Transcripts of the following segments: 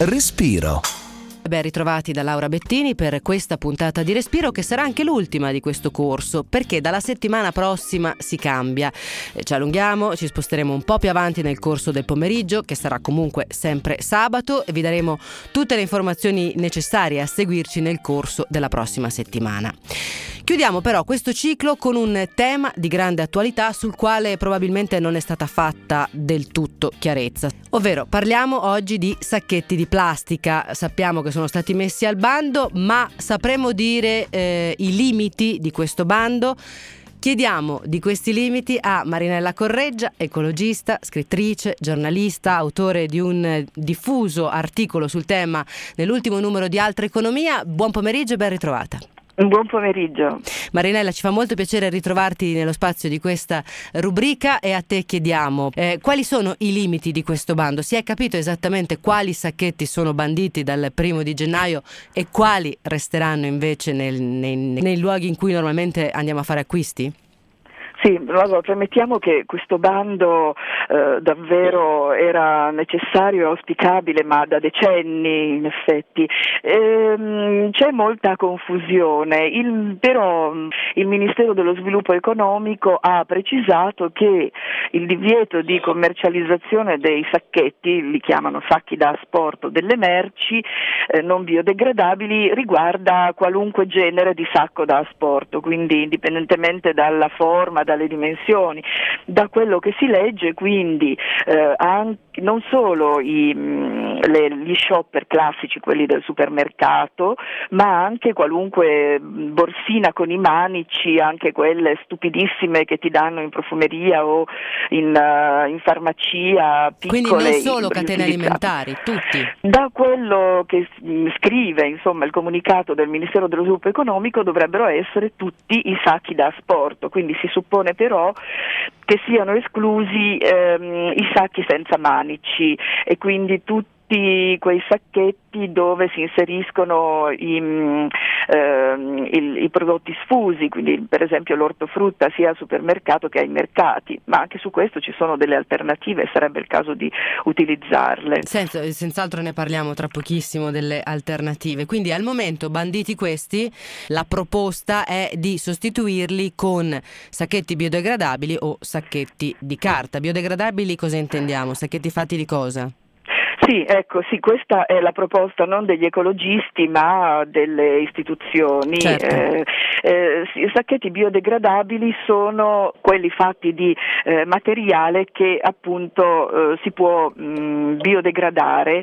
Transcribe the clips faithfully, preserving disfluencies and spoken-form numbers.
Respiro. Ben ritrovati da Laura Bettini per questa puntata di Respiro, che sarà anche l'ultima di questo corso, perché dalla settimana prossima si cambia. Ci allunghiamo, ci sposteremo un po' più avanti nel corso del pomeriggio, che sarà comunque sempre sabato, e vi daremo tutte le informazioni necessarie a seguirci nel corso della prossima settimana. Chiudiamo però questo ciclo con un tema di grande attualità sul quale probabilmente non è stata fatta del tutto chiarezza, ovvero parliamo oggi di sacchetti di plastica. Sappiamo che sono stati messi al bando, ma sapremo dire eh, i limiti di questo bando? Chiediamo di questi limiti a Marinella Correggia, ecologista, scrittrice, giornalista, autore di un diffuso articolo sul tema nell'ultimo numero di Altra Economia. Buon pomeriggio e ben ritrovata. Buon pomeriggio. Marinella, ci fa molto piacere ritrovarti nello spazio di questa rubrica, e a te chiediamo eh, quali sono i limiti di questo bando? Si è capito esattamente quali sacchetti sono banditi dal primo di gennaio e quali resteranno invece nel, nei, nei luoghi in cui normalmente andiamo a fare acquisti? Sì, allora premettiamo che questo bando eh, davvero era necessario e auspicabile, ma da decenni in effetti. Ehm, c'è molta confusione, il, però il Ministero dello Sviluppo Economico ha precisato che il divieto di commercializzazione dei sacchetti, li chiamano sacchi da asporto, delle merci eh, non biodegradabili, riguarda qualunque genere di sacco da asporto, quindi indipendentemente dalla forma, dalle dimensioni. Da quello che si legge, quindi eh, anche, non solo i, mh, le, gli shopper classici, quelli del supermercato, ma anche qualunque borsina con i manici, anche quelle stupidissime che ti danno in profumeria o in, uh, in farmacia, piccole. Quindi non solo catene alimentari, tutti. Da quello che scrive, insomma, il comunicato del Ministero dello Sviluppo Economico, dovrebbero essere tutti i sacchi da asporto, quindi si suppone però che siano esclusi ehm, i sacchi senza manici, e quindi tutti quei sacchetti dove si inseriscono i, mh, ehm, il, i prodotti sfusi, quindi per esempio l'ortofrutta sia al supermercato che ai mercati, ma anche su questo ci sono delle alternative e sarebbe il caso di utilizzarle. Senza, senz'altro ne parliamo tra pochissimo delle alternative. Quindi al momento, banditi questi, la proposta è di sostituirli con sacchetti biodegradabili o sacchetti di carta. Biodegradabili cosa intendiamo? Sacchetti fatti di cosa? Sì, ecco, sì, questa è la proposta non degli ecologisti ma delle istituzioni. Certo. Eh, eh, I sacchetti biodegradabili sono quelli fatti di eh, materiale che appunto eh, si può mh, biodegradare,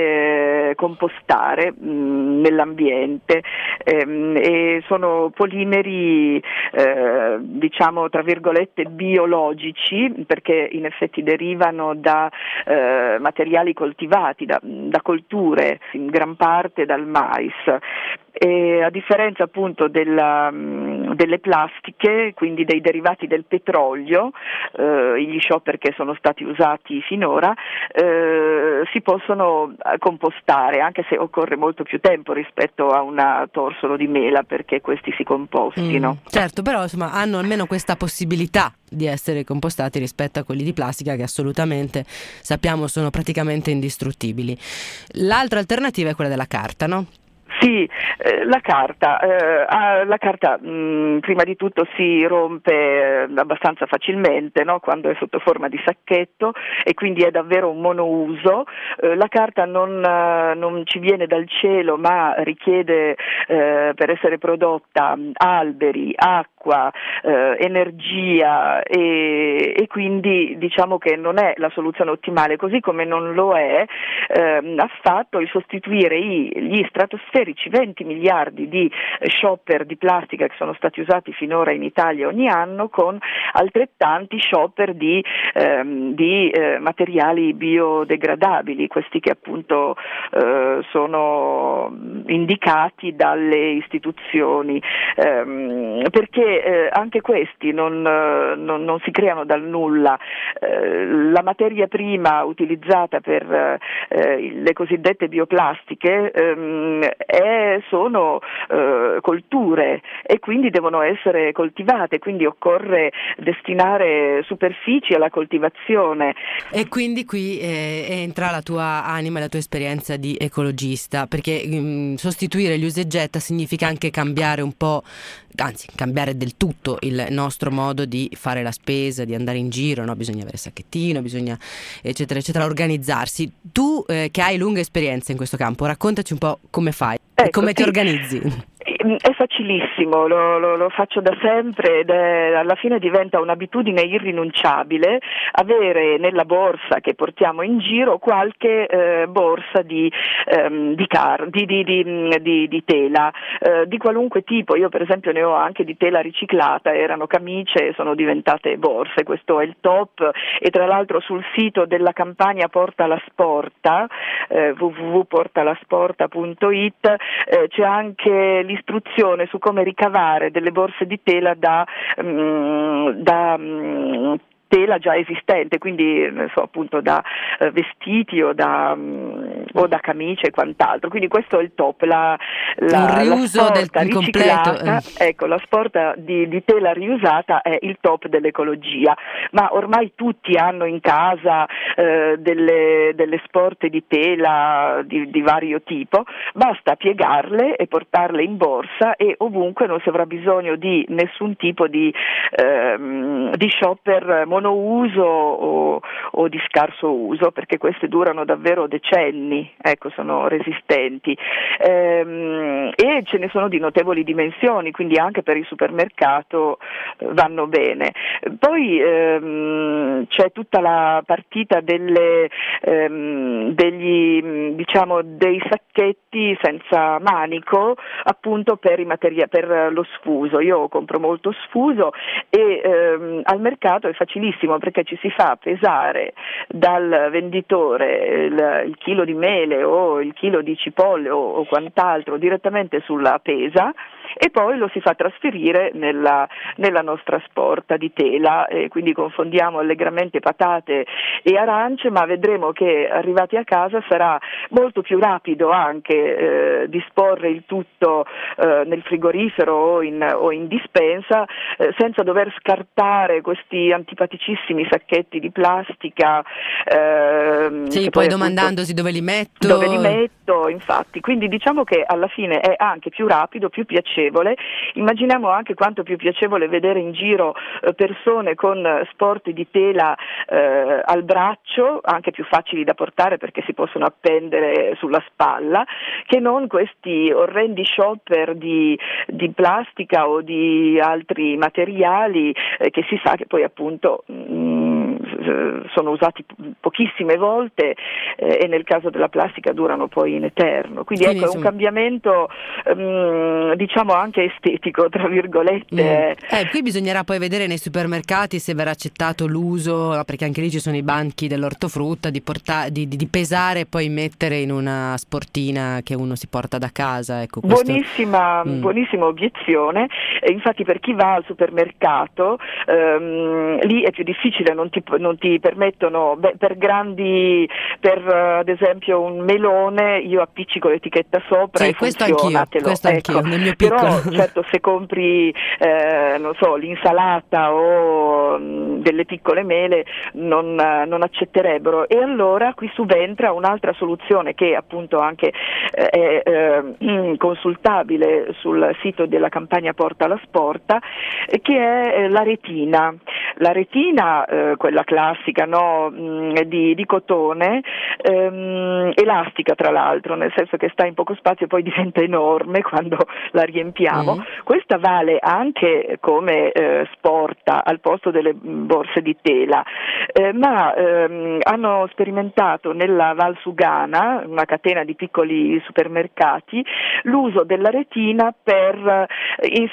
eh, compostare mh, nell'ambiente, ehm, e sono polimeri eh, diciamo tra virgolette biologici, perché in effetti derivano da eh, materiali coltivati Da, da colture, in gran parte dal mais. E a differenza appunto della, delle plastiche, quindi dei derivati del petrolio, eh, gli shopper che sono stati usati finora, eh, si possono compostare, anche se occorre molto più tempo rispetto a una torsolo di mela perché questi si compostino. Mm, certo, però insomma hanno almeno questa possibilità di essere compostati rispetto a quelli di plastica, che assolutamente sappiamo sono praticamente indistruttibili. L'altra alternativa è quella della carta, no? Sì, eh, la carta, eh, la carta mh, prima di tutto si rompe eh, abbastanza facilmente, no? Quando è sotto forma di sacchetto, e quindi è davvero un monouso. Eh, la carta non, eh, non ci viene dal cielo, ma richiede eh, per essere prodotta alberi, acqua, eh, energia, e, e quindi diciamo che non è la soluzione ottimale, così come non lo è eh, affatto il sostituire i, gli stratosferici venti miliardi di shopper di plastica che sono stati usati finora in Italia ogni anno con altrettanti shopper di, ehm, di eh, materiali biodegradabili, questi che appunto eh, sono indicati dalle istituzioni, ehm, perché e eh, anche questi non, eh, non, non si creano dal nulla. Eh, la materia prima utilizzata per eh, le cosiddette bioplastiche ehm, è, sono eh, colture e quindi devono essere coltivate, quindi occorre destinare superfici alla coltivazione. E quindi qui eh, entra la tua anima e la tua esperienza di ecologista, perché mh, sostituire gli usa e getta significa anche cambiare un po', anzi cambiare del tutto il nostro modo di fare la spesa, di andare in giro, no? Bisogna avere il sacchettino, bisogna eccetera eccetera, organizzarsi. Tu eh, che hai lunga esperienza in questo campo, raccontaci un po' come fai, ecco, e come sì. ti organizzi. È facilissimo, lo, lo, lo faccio da sempre ed è, alla fine diventa un'abitudine irrinunciabile avere nella borsa che portiamo in giro qualche eh, borsa di, ehm, di, car- di, di, di, di, di tela, eh, di qualunque tipo. Io per esempio ne ho anche di tela riciclata, erano camicie e sono diventate borse, questo è il top. E tra l'altro sul sito della campagna Porta la Sporta, eh, w w w punto porta la sporta punto i t, eh, c'è anche l'istruzione su come ricavare delle borse di tela da, um, da um, tela già esistente, quindi ne so, appunto da eh, vestiti o da, um, o da camicie e quant'altro. Quindi questo è il top, la, la, un riuso la del completo. Ecco, la sporta di, di tela riusata è il top dell'ecologia, ma ormai tutti hanno in casa eh, delle, delle sporte di tela di, di vario tipo, basta piegarle e portarle in borsa e ovunque non si avrà bisogno di nessun tipo di, ehm, di shopper monouso o, o di scarso uso, perché queste durano davvero decenni, ecco, sono resistenti, ehm, e ce ne sono di notevoli dimensioni, quindi anche per il supermercato eh, vanno bene. Poi ehm, c'è tutta la partita delle, ehm, degli, diciamo, dei sacchetti senza manico, appunto per, i materia- per lo sfuso. Io compro molto sfuso e ehm, al mercato è facilissimo perché ci si fa pesare dal venditore il, il chilo di mele o il chilo di cipolle o, o quant'altro direttamente sulla pesa e poi lo si fa trasferire nella, nella nostra sporta di tela, e quindi confondiamo allegramente patate e arance, ma vedremo che arrivati a casa sarà molto più rapido anche eh, disporre il tutto eh, nel frigorifero o in, o in dispensa eh, senza dover scartare questi antipaticissimi sacchetti di plastica. Ehm, sì, poi, poi domandandosi dove li metto. Dove li metto, infatti. Quindi diciamo che alla fine è anche più rapido, più piacevole. Immaginiamo anche quanto più piacevole vedere in giro eh, persone con sport di tela eh, al braccio, anche più facili da portare perché si possono appendere sulla spalla, che non questi orrendi shopper di, di plastica o di altri materiali eh, che si sa che poi appunto mh, sono usati pochissime volte eh, e nel caso della plastica durano poi in eterno. Quindi, Quindi ecco, è un cambiamento um, diciamo anche estetico, tra virgolette. Mm. Eh, qui bisognerà poi vedere nei supermercati se verrà accettato l'uso, perché anche lì ci sono i banchi dell'ortofrutta, di, porta- di, di, di pesare e poi mettere in una sportina che uno si porta da casa. Ecco, questo... Buonissima, mm. buonissima obiezione. E infatti per chi va al supermercato um, lì è più difficile, non ti, non ti permettono, beh, per grandi, per uh, ad esempio un melone io appiccico l'etichetta sopra sì, e questo funziona, anch'io, questo ecco. anch'io, nel mio piccolo. Però certo se compri eh, non so, l'insalata o mh, delle piccole mele non, non accetterebbero, e allora qui subentra un'altra soluzione che appunto anche eh, è eh, consultabile sul sito della campagna Porta la Sporta, eh, che è eh, la retina. La retina, eh, quella classica, no, mh, di, di cotone, ehm, elastica tra l'altro, nel senso che sta in poco spazio e poi diventa enorme quando la riempiamo. Mm. Questa vale anche come eh, sporta al posto delle borse di tela, eh, ma ehm, hanno sperimentato nella Val Sugana, una catena di piccoli supermercati, l'uso della retina per, i,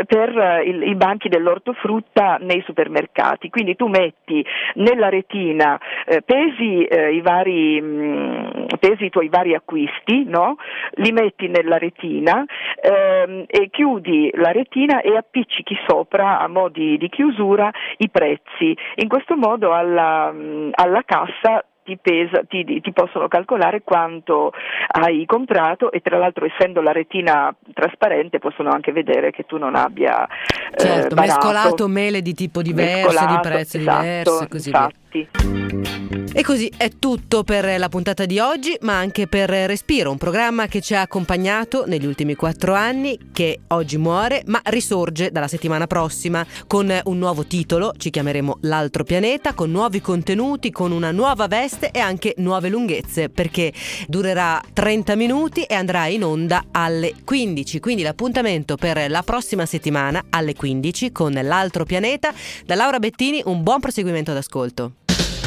per il, i banchi dell'ortofrutta nei supermercati. Quindi tu metti nella retina, eh, pesi eh, i vari mh, pesi basi i tuoi vari acquisti, no? Li metti nella retina ehm, e chiudi la retina e appiccichi sopra a mo' di, di chiusura i prezzi. In questo modo alla, alla cassa Ti, pesa, ti, ti possono calcolare quanto hai comprato e tra l'altro essendo la retina trasparente possono anche vedere che tu non abbia certo, eh, barato, mescolato mele di tipo diverso, di prezzi esatto, diversi, così infatti. via. E così è tutto per la puntata di oggi, ma anche per Respiro, un programma che ci ha accompagnato negli ultimi quattro anni, che oggi muore ma risorge dalla settimana prossima con un nuovo titolo. Ci chiameremo L'altro pianeta, con nuovi contenuti, con una nuova veste e anche nuove lunghezze, perché durerà trenta minuti e andrà in onda alle quindici. Quindi l'appuntamento per la prossima settimana alle quindici con L'altro pianeta. Da Laura Bettini un buon proseguimento d'ascolto.